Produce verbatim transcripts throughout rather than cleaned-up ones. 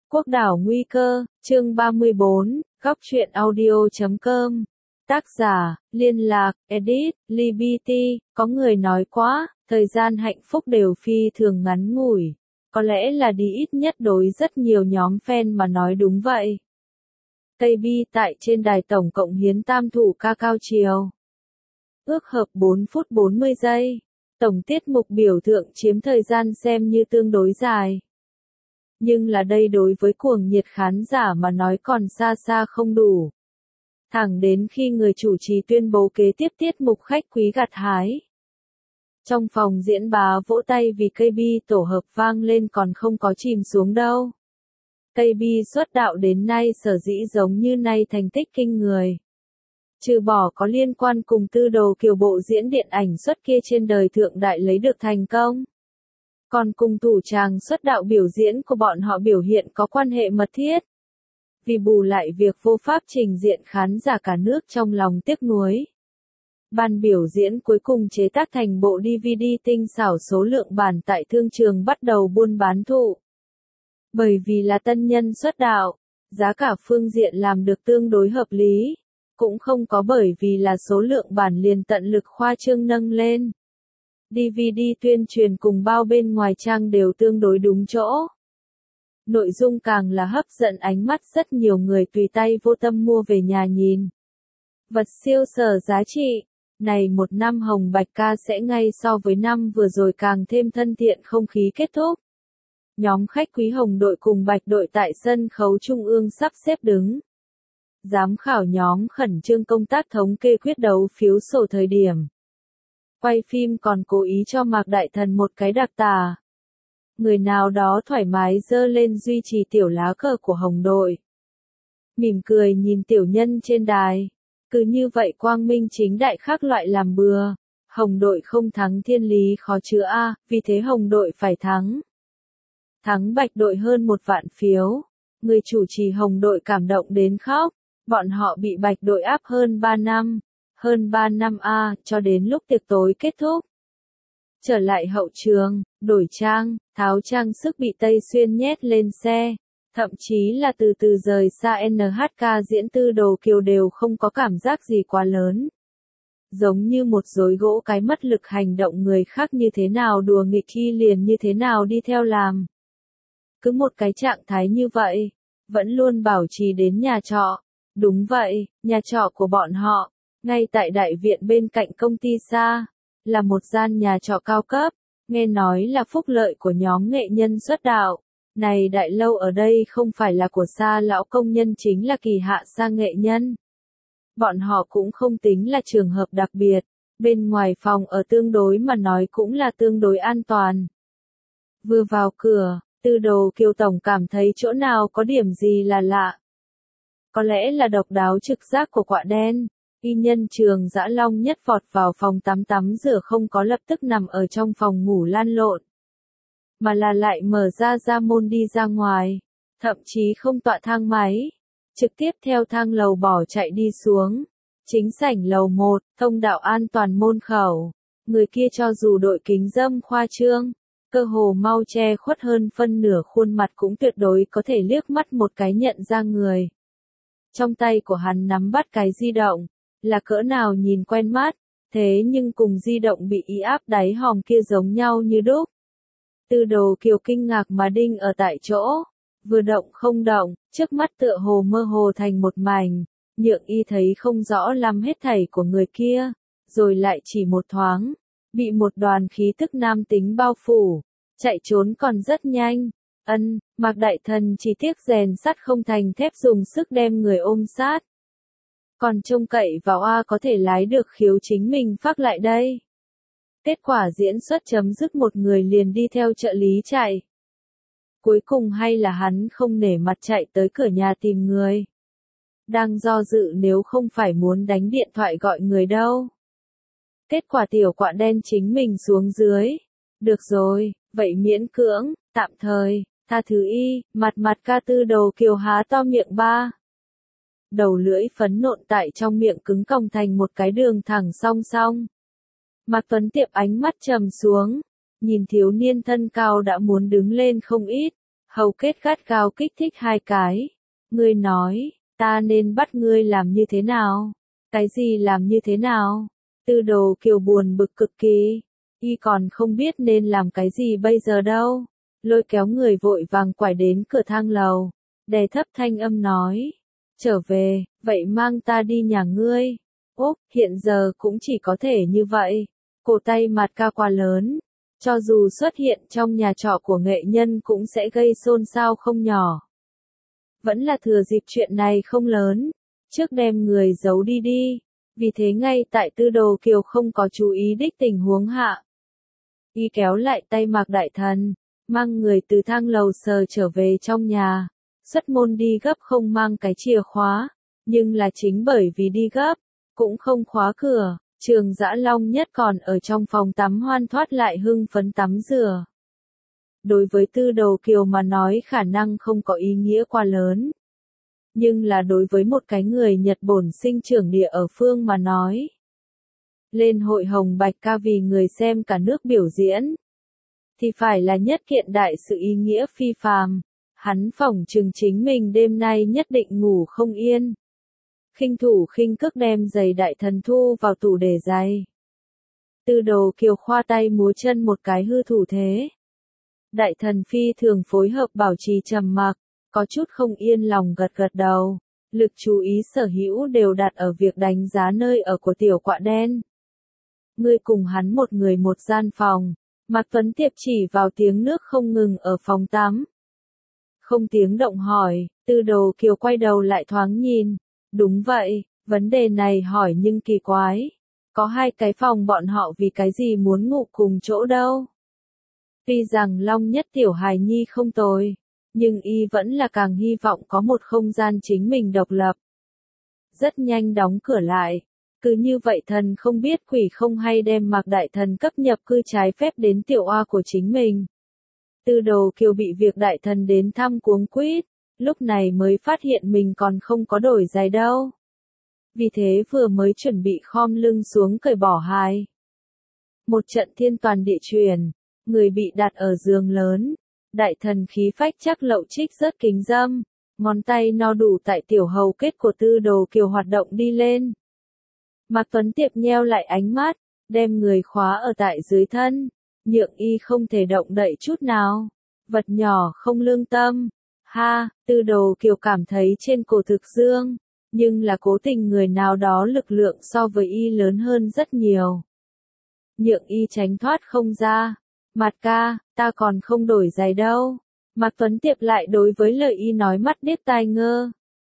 Quốc đảo nguy cơ, chương ba mươi bốn, góc truyện audio chấm com. Tác giả, liên lạc, edit, Liberty, có người nói quá, thời gian hạnh phúc đều phi thường ngắn ngủi. Có lẽ là đi ít nhất đối rất nhiều nhóm fan mà nói đúng vậy. Tây Bi tại trên đài tổng cộng hiến tam thủ ca cao chiều. Ước hợp bốn phút bốn mươi giây. Tổng tiết mục biểu tượng chiếm thời gian xem như tương đối dài. Nhưng là đây đối với cuồng nhiệt khán giả mà nói còn xa xa không đủ. Thẳng đến khi người chủ trì tuyên bố kế tiếp tiết mục khách quý gặt hái. Trong phòng diễn bá vỗ tay vì ca pê tổ hợp vang lên còn không có chìm xuống đâu. ca pê xuất đạo đến nay sở dĩ giống như nay thành tích kinh người. Trừ bỏ có liên quan cùng tư đồ kiều bộ diễn điện ảnh xuất kia trên đời thượng đại lấy được thành công. Còn cùng thủ tràng xuất đạo biểu diễn của bọn họ biểu hiện có quan hệ mật thiết. Vì bù lại việc vô pháp trình diện khán giả cả nước trong lòng tiếc nuối. Ban biểu diễn cuối cùng chế tác thành bộ đê vê đê tinh xảo số lượng bản tại thương trường bắt đầu buôn bán thụ. Bởi vì là tân nhân xuất đạo, giá cả phương diện làm được tương đối hợp lý. Cũng không có bởi vì là số lượng bản liền tận lực khoa trương nâng lên. đê vê đê tuyên truyền cùng bao bên ngoài trang đều tương đối đúng chỗ. Nội dung càng là hấp dẫn ánh mắt rất nhiều người tùy tay vô tâm mua về nhà nhìn. Vật siêu sở giá trị. Này một năm Hồng Bạch ca sẽ ngay so với năm vừa rồi càng thêm thân thiện không khí kết thúc. Nhóm khách quý Hồng đội cùng Bạch đội tại sân khấu trung ương sắp xếp đứng. Giám khảo nhóm khẩn trương công tác thống kê quyết đấu phiếu sổ thời điểm. Quay phim còn cố ý cho Mạc Đại Thần một cái đặc tả. Người nào đó thoải mái giơ lên duy trì tiểu lá cờ của Hồng đội. Mỉm cười nhìn tiểu nhân trên đài. Cứ như vậy quang minh chính đại khác loại làm bừa. Hồng đội không thắng thiên lý khó chữa a, vì thế Hồng đội phải thắng. Thắng Bạch đội hơn một vạn phiếu. Người chủ trì Hồng đội cảm động đến khóc. Bọn họ bị Bạch đội áp hơn ba năm. Hơn ba năm a, cho đến lúc tiệc tối kết thúc. Trở lại hậu trường, đổi trang, tháo trang sức bị Tây Xuyên nhét lên xe. Thậm chí là từ từ rời xa en hát ca diễn tư đồ kiều đều không có cảm giác gì quá lớn. Giống như một rối gỗ cái mất lực hành động người khác như thế nào đùa nghịch khi liền như thế nào đi theo làm. Cứ một cái trạng thái như vậy, vẫn luôn bảo trì đến nhà trọ. Đúng vậy, nhà trọ của bọn họ, ngay tại đại viện bên cạnh công ty xa, là một gian nhà trọ cao cấp, nghe nói là phúc lợi của nhóm nghệ nhân xuất đạo. Này đại lâu ở đây không phải là của xa lão công nhân chính là kỳ hạ xa nghệ nhân. Bọn họ cũng không tính là trường hợp đặc biệt, bên ngoài phòng ở tương đối mà nói cũng là tương đối an toàn. Vừa vào cửa, tư đồ kiều tổng cảm thấy chỗ nào có điểm gì là lạ. Có lẽ là độc đáo trực giác của quạ đen. Y nhân Trường Dã Long nhất vọt vào phòng tắm tắm rửa không có lập tức nằm ở trong phòng ngủ lăn lộn. Mà là lại mở ra ra môn đi ra ngoài. Thậm chí không tọa thang máy. Trực tiếp theo thang lầu bỏ chạy đi xuống. Chính sảnh lầu một, thông đạo an toàn môn khẩu. Người kia cho dù đội kính dâm khoa trương. Cơ hồ mau che khuất hơn phân nửa khuôn mặt cũng tuyệt đối có thể liếc mắt một cái nhận ra người. Trong tay của hắn nắm bắt cái di động. Là cỡ nào nhìn quen mắt. Thế nhưng cùng di động bị y áp đáy hòm kia giống nhau như đúc. Tư đồ kiều kinh ngạc mà đinh ở tại chỗ. Vừa động không động, trước mắt tựa hồ mơ hồ thành một mảnh. Nhượng y thấy không rõ lắm hết thảy của người kia. Rồi lại chỉ một thoáng. Bị một đoàn khí tức nam tính bao phủ. Chạy trốn còn rất nhanh. Ân, Mạc Đại Thần chỉ tiếc rèn sắt không thành thép dùng sức đem người ôm sát. Còn trông cậy vào A có thể lái được khiếu chính mình phát lại đây. Kết quả diễn xuất chấm dứt một người liền đi theo trợ lý chạy. Cuối cùng hay là hắn không nể mặt chạy tới cửa nhà tìm người. Đang do dự nếu không phải muốn đánh điện thoại gọi người đâu. Kết quả tiểu quạ đen chính mình xuống dưới. Được rồi, vậy miễn cưỡng, tạm thời, tha thứ y, mặt mặt ca tư đồ kiều há to miệng ba. Đầu lưỡi phấn nộn tại trong miệng cứng cong thành một cái đường thẳng song song. Mạc Tuấn Tiệp ánh mắt trầm xuống, nhìn thiếu niên thân cao đã muốn đứng lên không ít, Hầu kết gắt gao kích thích hai cái. Ngươi nói, ta nên bắt ngươi làm như thế nào? Cái gì làm như thế nào? Tư Đồ Kiều buồn bực cực kỳ. Y còn không biết nên làm cái gì bây giờ đâu. Lôi kéo người vội vàng quải đến cửa thang lầu. Đè thấp thanh âm nói. Trở về, vậy mang ta đi nhà ngươi. Úp, hiện giờ cũng chỉ có thể như vậy. Cổ tay mặt ca quá lớn. Cho dù xuất hiện trong nhà trọ của nghệ nhân cũng sẽ gây xôn xao không nhỏ. Vẫn là thừa dịp chuyện này không lớn. Trước đem người giấu đi đi. Vì thế ngay tại Tư Đồ Kiều không có chú ý đích tình huống hạ. Y kéo lại tay Mạc Đại Thần, mang người từ thang lầu sờ trở về trong nhà. Xuất môn đi gấp không mang cái chìa khóa, nhưng là chính bởi vì đi gấp, cũng không khóa cửa. Trường Dã Long Nhất còn ở trong phòng tắm hoan thoát lại hưng phấn tắm rửa. Đối với Tư Đồ Kiều mà nói khả năng không có ý nghĩa quá lớn. Nhưng là đối với một cái người Nhật bổn sinh trưởng địa ở phương mà nói. Lên hội Hồng Bạch ca vì người xem cả nước biểu diễn. Thì phải là nhất kiện đại sự ý nghĩa phi phàm. Hắn phỏng chừng chính mình đêm nay nhất định ngủ không yên. Khinh thủ khinh cước đem giày Đại Thần thu vào tủ để giày. Tư Đồ Kiều khoa tay múa chân một cái hư thủ thế. Đại Thần phi thường phối hợp bảo trì trầm mặc, có chút không yên lòng gật gật đầu. Lực chú ý sở hữu đều đặt ở việc đánh giá nơi ở của tiểu quạ đen. Ngươi cùng hắn một người một gian phòng. Mạc Tuấn Tiệp chỉ vào tiếng nước không ngừng ở phòng tắm. Không tiếng động hỏi, Tư Đồ Kiều quay đầu lại thoáng nhìn. Đúng vậy, vấn đề này hỏi nhưng kỳ quái. Có hai cái phòng bọn họ vì cái gì muốn ngủ cùng chỗ đâu. Tuy rằng Long Nhất tiểu hài nhi không tồi, nhưng y vẫn là càng hy vọng có một không gian chính mình độc lập. Rất nhanh đóng cửa lại. Cứ như vậy thần không biết quỷ không hay đem Mạc Đại Thần cấp nhập cư trái phép đến tiểu oa của chính mình. Tư Đồ Kiều bị việc Đại Thần đến thăm cuống quýt, lúc này mới phát hiện mình còn không có đổi giày đâu. Vì thế vừa mới chuẩn bị khom lưng xuống cởi bỏ hài. Một trận thiên toàn địa chuyển, người bị đặt ở giường lớn. Đại Thần khí phách chắc lậu trích rớt kính dâm, ngón tay no đủ tại tiểu hầu kết của Tư Đồ Kiều hoạt động đi lên. Mạc Tuấn Tiệp nheo lại ánh mắt, đem người khóa ở tại dưới thân, nhượng y không thể động đậy chút nào. Vật nhỏ không lương tâm. Ha, Tư Đồ Kiều cảm thấy trên cổ thực dương, nhưng là cố tình người nào đó lực lượng so với y lớn hơn rất nhiều. Nhượng y tránh thoát không ra. Mạt ca, ta còn không đổi giày đâu. Mạc Tuấn Tiệp lại đối với lời y nói mắt điếc tai ngơ.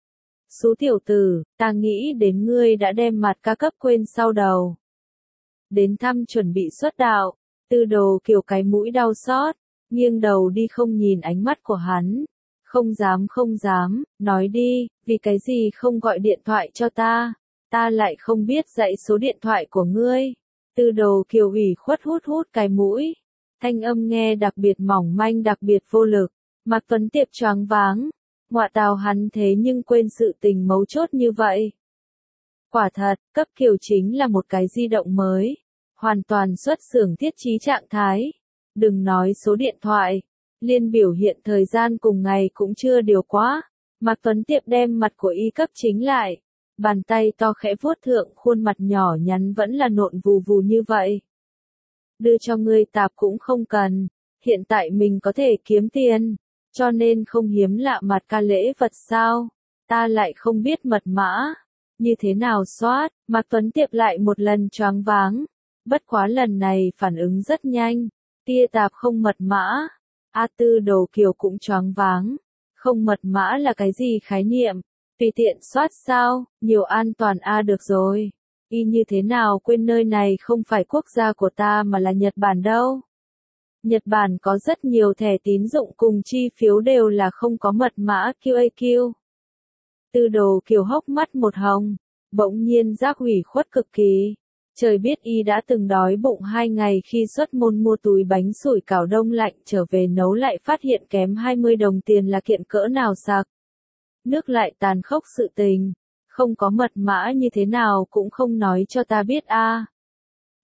Xú tiểu tử, ta nghĩ đến ngươi đã đem Mạt ca cấp quên sau đầu. Đến thăm chuẩn bị xuất đạo, Tư Đồ Kiều cái mũi đau xót, nghiêng đầu đi không nhìn ánh mắt của hắn. Không dám không dám, nói đi, vì cái gì không gọi điện thoại cho ta, ta lại không biết dãy số điện thoại của ngươi. Tư Đồ Kiều ủy khuất hút hút cái mũi, thanh âm nghe đặc biệt mỏng manh đặc biệt vô lực. Mạc Tuấn Tiệp choáng váng, ngọa tào hắn thế nhưng quên sự tình mấu chốt như vậy. Quả thật, cấp Kiều chính là một cái di động mới, hoàn toàn xuất xưởng thiết trí trạng thái. Đừng nói số điện thoại, liên biểu hiện thời gian cùng ngày cũng chưa điều quá. Mạc Tuấn Tiệp đem mặt của y cấp chính lại, bàn tay to khẽ vuốt thượng khuôn mặt nhỏ nhắn vẫn là nộn vù vù như vậy. Đưa cho ngươi tạp cũng không cần, hiện tại mình có thể kiếm tiền, cho nên không hiếm lạ mặt ca lễ vật sao, ta lại không biết mật mã, như thế nào soát. Mạc Tuấn Tiệp lại một lần choáng váng, bất quá lần này phản ứng rất nhanh, tia tạp không mật mã. A Tư Đồ Kiều cũng choáng váng, không mật mã là cái gì khái niệm, tùy tiện soát sao, nhiều an toàn a được rồi. Y như thế nào quên nơi này không phải quốc gia của ta mà là Nhật Bản đâu. Nhật Bản có rất nhiều thẻ tín dụng cùng chi phiếu đều là không có mật mã quy a quy. Tư Đồ Kiều hốc mắt một hồng, bỗng nhiên giác ủy khuất cực kỳ. Trời biết y đã từng đói bụng hai ngày khi xuất môn mua túi bánh sủi cảo đông lạnh trở về nấu lại phát hiện kém hai mươi đồng tiền là kiện cỡ nào sặc. Nước lại tàn khốc sự tình, không có mật mã như thế nào cũng không nói cho ta biết a.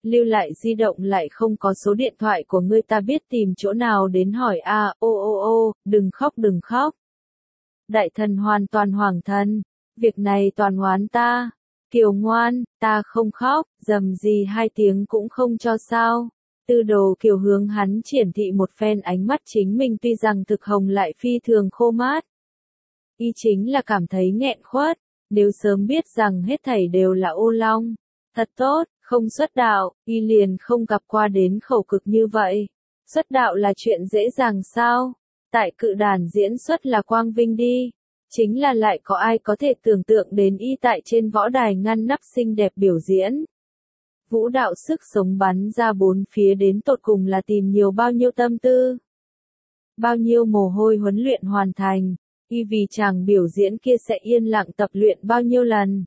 lưu lại di động lại không có số điện thoại của ngươi, ta biết tìm chỗ nào đến hỏi a, à, ô ô ô, đừng khóc đừng khóc. Đại thần hoàn toàn hoảng thần, việc này toàn oán ta. Kiều ngoan, ta không khóc, dầm gì hai tiếng cũng không cho sao. Tư Đồ Kiều hướng hắn triển thị một phen ánh mắt chính mình tuy rằng thực hồng lại phi thường khô mát. Y chính là cảm thấy nghẹn khuất, nếu sớm biết rằng hết thảy đều là ô long. Thật tốt, không xuất đạo, y liền không gặp qua đến khổ cực như vậy. Xuất đạo là chuyện dễ dàng sao? Tại cự đàn diễn xuất là quang vinh đi. Chính là lại có ai có thể tưởng tượng đến y tại trên võ đài ngăn nắp xinh đẹp biểu diễn. Vũ đạo sức sống bắn ra bốn phía đến tột cùng là tìm nhiều bao nhiêu tâm tư. Bao nhiêu mồ hôi huấn luyện hoàn thành, y vì chàng biểu diễn kia sẽ yên lặng tập luyện bao nhiêu lần.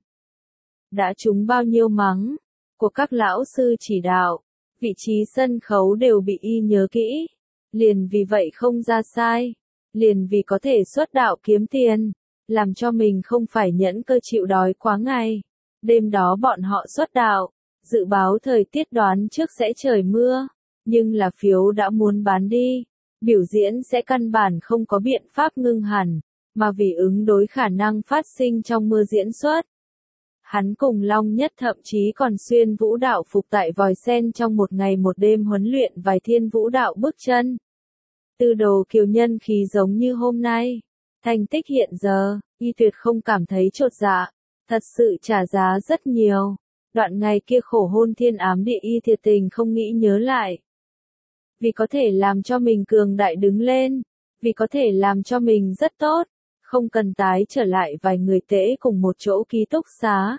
Đã trúng bao nhiêu mắng, của các lão sư chỉ đạo, vị trí sân khấu đều bị y nhớ kỹ. Liền vì vậy không ra sai, liền vì có thể xuất đạo kiếm tiền, làm cho mình không phải nhẫn cơ chịu đói quá ngày. Đêm đó bọn họ xuất đạo, dự báo thời tiết đoán trước sẽ trời mưa, nhưng là phiếu đã muốn bán đi, biểu diễn sẽ căn bản không có biện pháp ngưng hẳn, mà vì ứng đối khả năng phát sinh trong mưa diễn xuất. Hắn cùng Long Nhất thậm chí còn xuyên vũ đạo phục tại vòi sen trong một ngày một đêm huấn luyện vài thiên vũ đạo bước chân. Tư Đồ Kiều nhân khí giống như hôm nay, thành tích hiện giờ, y tuyệt không cảm thấy chột dạ, thật sự trả giá rất nhiều. Đoạn ngày kia khổ hôn thiên ám địa y thiệt tình không nghĩ nhớ lại. Vì có thể làm cho mình cường đại đứng lên, vì có thể làm cho mình rất tốt, không cần tái trở lại vài người tễ cùng một chỗ ký túc xá.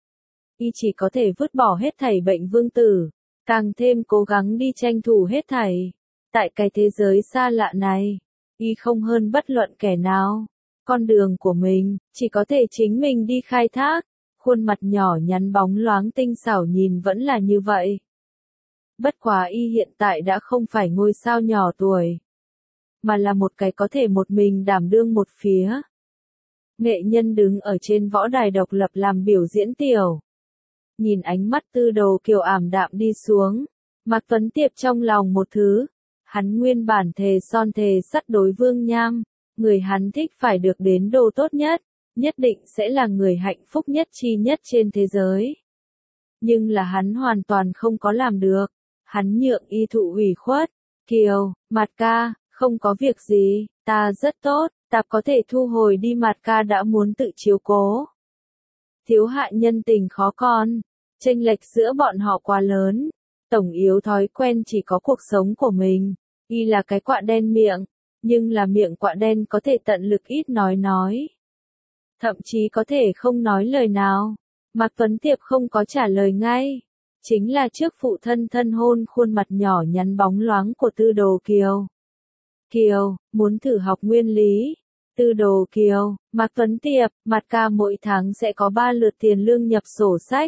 Y chỉ có thể vứt bỏ hết thảy bệnh vương tử, càng thêm cố gắng đi tranh thủ hết thảy. Tại cái thế giới xa lạ này, y không hơn bất luận kẻ nào. Con đường của mình, chỉ có thể chính mình đi khai thác. Khuôn mặt nhỏ nhắn bóng loáng tinh xảo nhìn vẫn là như vậy. Bất quá y hiện tại đã không phải ngôi sao nhỏ tuổi, mà là một cái có thể một mình đảm đương một phía. Nghệ nhân đứng ở trên võ đài độc lập làm biểu diễn tiểu. Nhìn ánh mắt Tư Đồ Kiều ảm đạm đi xuống, Mạc Tuấn Tiệp trong lòng một thứ. Hắn nguyên bản thề son thề sắt đối Vương Nham, người hắn thích phải được đến đồ tốt nhất, nhất định sẽ là người hạnh phúc nhất chi nhất trên thế giới. Nhưng là hắn hoàn toàn không có làm được, hắn nhượng y thụ ủy khuất. Kiều, Mạt ca, không có việc gì, ta rất tốt, ta có thể thu hồi đi. Mạt ca đã muốn tự chiếu cố. Thiếu hạ nhân tình khó con, chênh lệch giữa bọn họ quá lớn, tổng yếu thói quen chỉ có cuộc sống của mình. Y là cái quạ đen miệng, nhưng là miệng quạ đen có thể tận lực ít nói nói. Thậm chí có thể không nói lời nào. Mạc Tuấn Tiệp không có trả lời ngay. Chính là trước phụ thân thân hôn khuôn mặt nhỏ nhắn bóng loáng của Tư Đồ Kiều. Kiều, muốn thử học nguyên lý. Tư Đồ Kiều, Mạc Tuấn Tiệp, Mạt ca mỗi tháng sẽ có ba lượt tiền lương nhập sổ sách.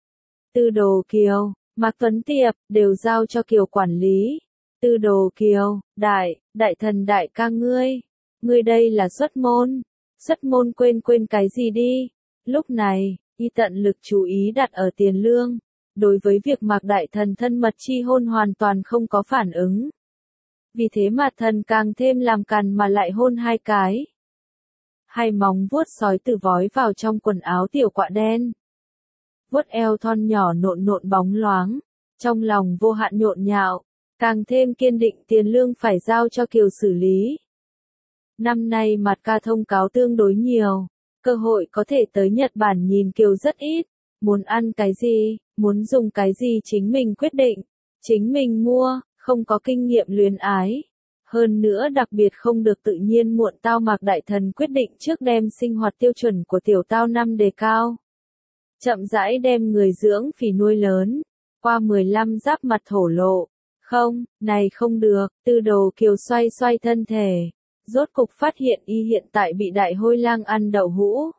Tư Đồ Kiều, Mạc Tuấn Tiệp, đều giao cho Kiều quản lý. Tư Đồ Kiều, đại, đại thần đại ca ngươi. Ngươi đây là xuất môn. Xuất môn quên quên cái gì đi. Lúc này, y tận lực chú ý đặt ở tiền lương. Đối với việc Mạc đại thần thân mật chi hôn hoàn toàn không có phản ứng. Vì thế mà thần càng thêm làm càn mà lại hôn hai cái. Hai móng vuốt sói tử vói vào trong quần áo tiểu quạ đen. Vuốt eo thon nhỏ nộn nộn bóng loáng. Trong lòng vô hạn nhộn nhạo. Càng thêm kiên định tiền lương phải giao cho Kiều xử lý. Năm nay Mạt ca thông cáo tương đối nhiều. Cơ hội có thể tới Nhật Bản nhìn Kiều rất ít. Muốn ăn cái gì, muốn dùng cái gì chính mình quyết định. Chính mình mua, không có kinh nghiệm luyến ái. Hơn nữa đặc biệt không được tự nhiên muộn tao. Mạc đại thần quyết định trước đem sinh hoạt tiêu chuẩn của tiểu tao năm đề cao. Chậm rãi đem người dưỡng phì nuôi lớn. Qua mười lăm giáp mặt thổ lộ. Không, này không được. Tư Đồ Kiều xoay xoay thân thể. Rốt cục phát hiện y hiện tại bị đại hôi lang ăn đậu hũ.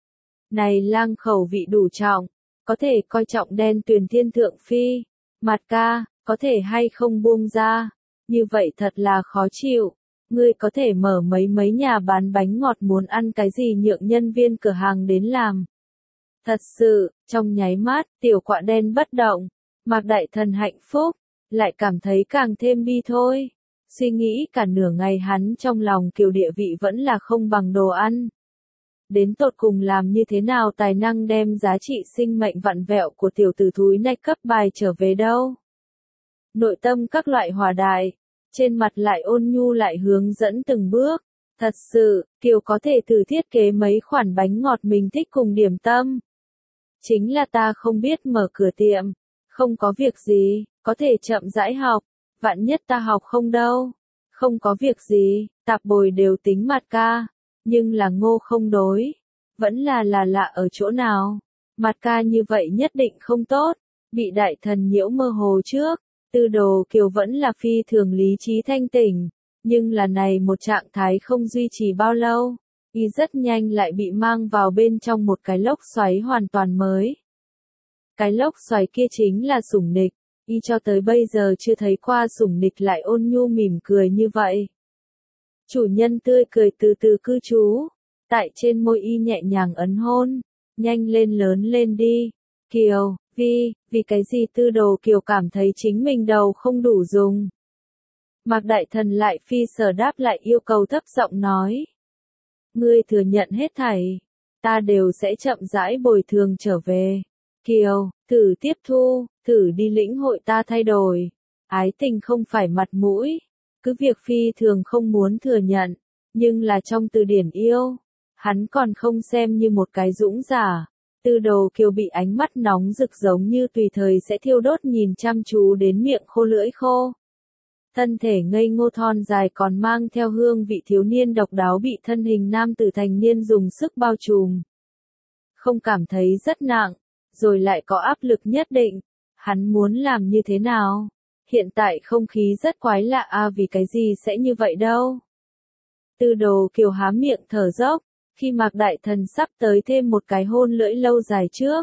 Này lang khẩu vị đủ trọng, có thể coi trọng đen tuyền thiên thượng phi. Mạt ca, có thể hay không buông ra, như vậy thật là khó chịu. Ngươi có thể mở mấy mấy nhà bán bánh ngọt, muốn ăn cái gì nhượng nhân viên cửa hàng đến làm. Thật sự, trong nháy mắt, tiểu quạ đen bất động, Mạc Đại Thần hạnh phúc, lại cảm thấy càng thêm bi thôi. Suy nghĩ cả nửa ngày hắn trong lòng Kiều địa vị vẫn là không bằng đồ ăn. Đến tột cùng làm như thế nào tài năng đem giá trị sinh mệnh vặn vẹo của tiểu tử thúi này cấp bài trở về đâu. Nội tâm các loại hòa đại, trên mặt lại ôn nhu lại hướng dẫn từng bước. Thật sự, Kiều có thể thử thiết kế mấy khoản bánh ngọt mình thích cùng điểm tâm. Chính là ta không biết mở cửa tiệm, không có việc gì, có thể chậm rãi học, vạn nhất ta học không đâu. Không có việc gì, tạp bồi đều tính mặt ca, nhưng là Ngô không đối, vẫn là là lạ ở chỗ nào. Mặt ca như vậy nhất định không tốt, bị đại thần nhiễu mơ hồ trước, Tư Đồ Kiều vẫn là phi thường lý trí thanh tỉnh, nhưng là này một trạng thái không duy trì bao lâu, y rất nhanh lại bị mang vào bên trong một cái lốc xoáy hoàn toàn mới. Cái lốc xoáy kia chính là Sủng Nịch, y cho tới bây giờ chưa thấy qua Sủng Nịch lại ôn nhu mỉm cười như vậy. Chủ nhân tươi cười từ từ cư trú, tại trên môi y nhẹ nhàng ấn hôn, nhanh lên lớn lên đi, Kiều, vì, vì cái gì Tư Đồ Kiều cảm thấy chính mình đầu không đủ dùng. Mạc Đại Thần lại phi sở đáp lại yêu cầu thấp giọng nói. Ngươi thừa nhận hết thảy, ta đều sẽ chậm rãi bồi thường trở về. Kiều, thử tiếp thu, thử đi lĩnh hội ta thay đổi. Ái tình không phải mặt mũi, cứ việc phi thường không muốn thừa nhận, nhưng là trong từ điển yêu, hắn còn không xem như một cái dũng giả. Tư Đồ Kiều bị ánh mắt nóng rực giống như tùy thời sẽ thiêu đốt nhìn chăm chú đến miệng khô lưỡi khô. Thân thể ngây ngô thon dài còn mang theo hương vị thiếu niên độc đáo bị thân hình nam tử thành niên dùng sức bao trùm. Không cảm thấy rất nặng, rồi lại có áp lực nhất định. Hắn muốn làm như thế nào? Hiện tại không khí rất quái lạ à, vì cái gì sẽ như vậy đâu? Tư Đồ Kiều há miệng thở dốc, khi Mạc Đại Thần sắp tới thêm một cái hôn lưỡi lâu dài trước.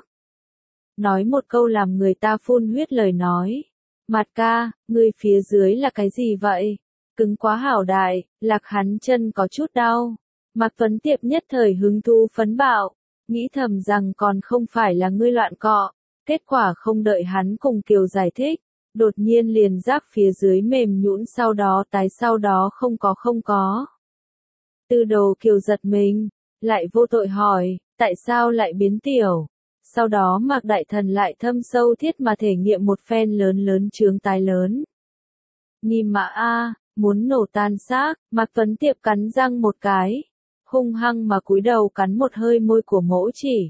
Nói một câu làm người ta phun huyết lời nói. Mạt ca, ngươi phía dưới là cái gì vậy? Cứng quá hảo đại, lạc hắn chân có chút đau. Mạc Tuấn Tiệp nhất thời hứng thú phấn bạo, nghĩ thầm rằng còn không phải là ngươi loạn cọ. Kết quả không đợi hắn cùng Kiều giải thích, đột nhiên liền giác phía dưới mềm nhũn sau đó tái sau đó không có không có. Tư Đồ Kiều giật mình, lại vô tội hỏi, tại sao lại biến tiểu? Sau đó Mạc Đại Thần lại thâm sâu thiết mà thể nghiệm một phen lớn lớn chướng tai lớn. Nhi mã a, muốn nổ tan xác, Mạc Tuấn Tiệp cắn răng một cái, hung hăng mà cúi đầu cắn một hơi môi của mỗ chỉ.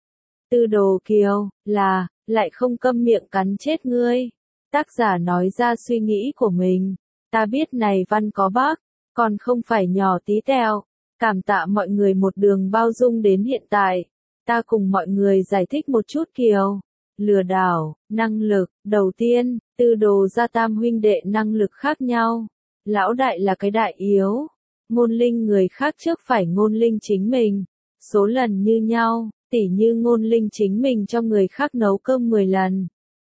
Tư Đồ Kiều, là, lại không câm miệng cắn chết ngươi. Tác giả nói ra suy nghĩ của mình, ta biết này văn có bác, còn không phải nhỏ tí tẹo, cảm tạ mọi người một đường bao dung đến hiện tại. Ta cùng mọi người giải thích một chút Kiều. Lừa đảo, năng lực, đầu tiên, Tư Đồ gia tam huynh đệ năng lực khác nhau. Lão đại là cái đại yếu. Ngôn linh người khác trước phải ngôn linh chính mình. Số lần như nhau, tỉ như ngôn linh chính mình cho người khác nấu cơm mười lần.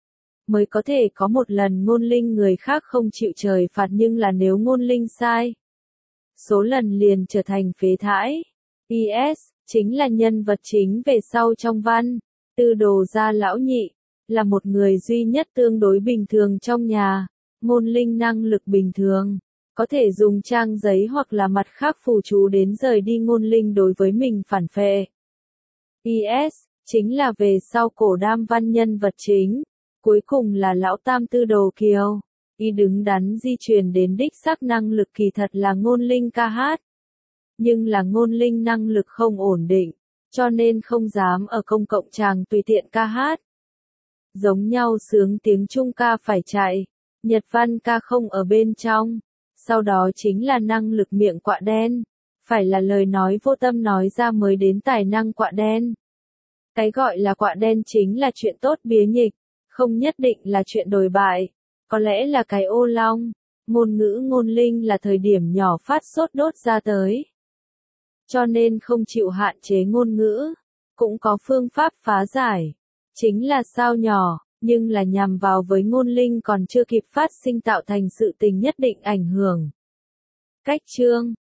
Mới có thể có một lần ngôn linh người khác không chịu trời phạt, nhưng là nếu ngôn linh sai, số lần liền trở thành phế thải. pê ét, chính là nhân vật chính về sau trong văn. Tư Đồ gia lão nhị, là một người duy nhất tương đối bình thường trong nhà, ngôn linh năng lực bình thường, có thể dùng trang giấy hoặc là mặt khác phù chú đến rời đi ngôn linh đối với mình phản phệ. pê ét, chính là về sau cổ đam văn nhân vật chính, cuối cùng là lão tam Tư Đồ Kiều, y đứng đắn di truyền đến đích xác năng lực kỳ thật là ngôn linh ca hát. Nhưng là ngôn linh năng lực không ổn định, cho nên không dám ở công cộng tràng tùy tiện ca hát. Giống nhau sướng tiếng Trung ca phải chạy, Nhật văn ca không ở bên trong, sau đó chính là năng lực miệng quạ đen, phải là lời nói vô tâm nói ra mới đến tài năng quạ đen. Cái gọi là quạ đen chính là chuyện tốt bía nhịch, không nhất định là chuyện đồi bại, có lẽ là cái ô long, ngôn ngữ ngôn linh là thời điểm nhỏ phát sốt đốt ra tới. Cho nên không chịu hạn chế ngôn ngữ, cũng có phương pháp phá giải, chính là sao nhỏ, nhưng là nhằm vào với ngôn linh còn chưa kịp phát sinh tạo thành sự tình nhất định ảnh hưởng. Cách chương